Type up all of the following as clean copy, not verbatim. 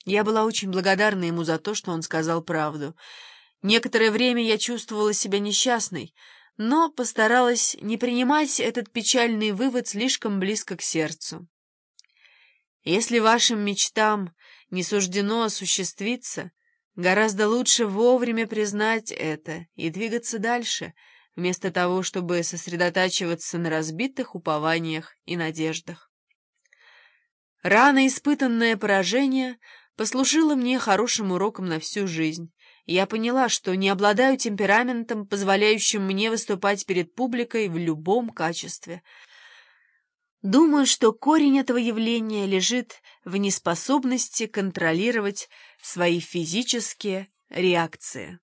Я была очень благодарна ему за то, что он сказал правду. Некоторое время я чувствовала себя несчастной, но постаралась не принимать этот печальный вывод слишком близко к сердцу. Если вашим мечтам не суждено осуществиться, гораздо лучше вовремя признать это и двигаться дальше, вместо того, чтобы сосредотачиваться на разбитых упованиях и надеждах. Рано испытанное поражение послужило мне хорошим уроком на всю жизнь. Я поняла, что не обладаю темпераментом, позволяющим мне выступать перед публикой в любом качестве. Думаю, что корень этого явления лежит в неспособности контролировать свои физические реакции.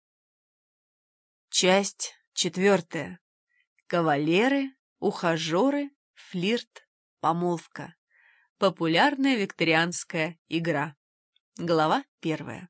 Часть 4. Кавалеры, ухажеры, флирт, помолвка. Популярная викторианская игра. Глава 1.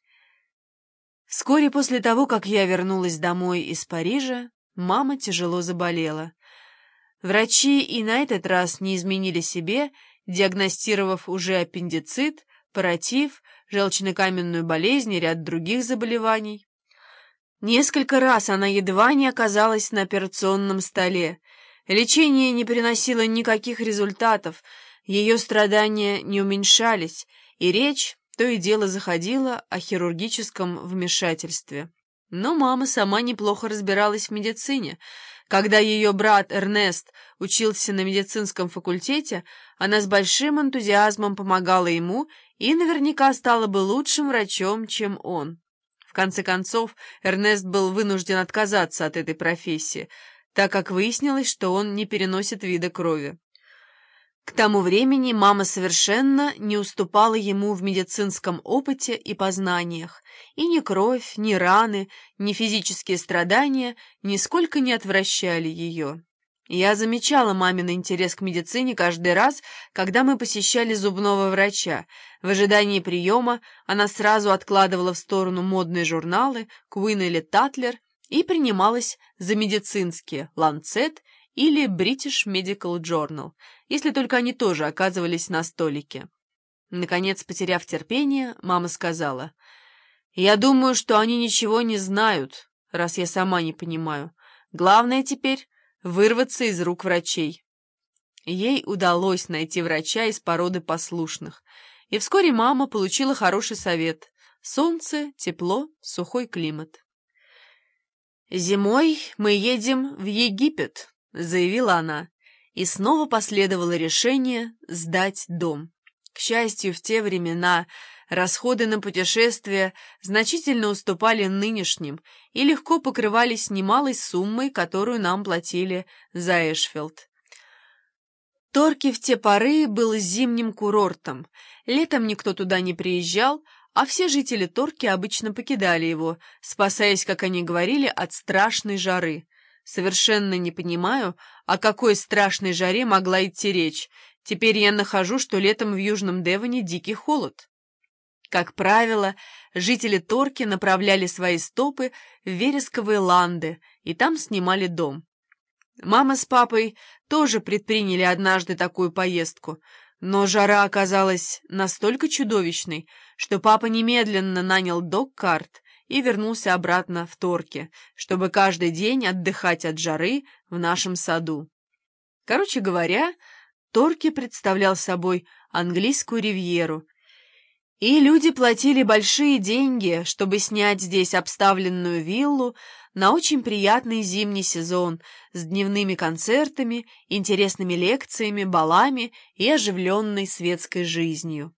Вскоре после того, как я вернулась домой из Парижа, мама тяжело заболела. Врачи и на этот раз не изменили себе, диагностировав уже аппендицит, паротит, желчнокаменную болезнь и ряд других заболеваний. Несколько раз она едва не оказалась на операционном столе. Лечение не приносило никаких результатов, ее страдания не уменьшались, и речь то и дело заходила о хирургическом вмешательстве. Но мама сама неплохо разбиралась в медицине. Когда ее брат Эрнест учился на медицинском факультете, она с большим энтузиазмом помогала ему и наверняка стала бы лучшим врачом, чем он. В конце концов, Эрнест был вынужден отказаться от этой профессии, так как выяснилось, что он не переносит вида крови. К тому времени мама совершенно не уступала ему в медицинском опыте и познаниях, и ни кровь, ни раны, ни физические страдания нисколько не отвращали ее. Я замечала мамин интерес к медицине каждый раз, когда мы посещали зубного врача. В ожидании приема она сразу откладывала в сторону модные журналы «Куин» или «Татлер» и принималась за медицинские «Ланцет» или British Medical Journal, если только они тоже оказывались на столике. Наконец, потеряв терпение, мама сказала: «Я думаю, что они ничего не знают, раз я сама не понимаю. Главное теперь вырваться из рук врачей». Ей удалось найти врача из породы послушных, и вскоре мама получила хороший совет: солнце, тепло, сухой климат. «Зимой мы едем в Египет», — заявила она, и снова последовало решение сдать дом. К счастью, в те времена расходы на путешествия значительно уступали нынешним и легко покрывались немалой суммой, которую нам платили за Эшфилд. Торки в те поры был зимним курортом. Летом никто туда не приезжал, а все жители Торки обычно покидали его, спасаясь, как они говорили, от страшной жары. Совершенно не понимаю, о какой страшной жаре могла идти речь. Теперь я нахожу, что летом в Южном Девоне дикий холод. Как правило, жители Торки направляли свои стопы в вересковые ланды и там снимали дом. Мама с папой тоже предприняли однажды такую поездку, но жара оказалась настолько чудовищной, что папа немедленно нанял док-карт и вернулся обратно в Торки, чтобы каждый день отдыхать от жары в нашем саду. Короче говоря, Торки представлял собой английскую ривьеру, и люди платили большие деньги, чтобы снять здесь обставленную виллу на очень приятный зимний сезон с дневными концертами, интересными лекциями, балами и оживленной светской жизнью.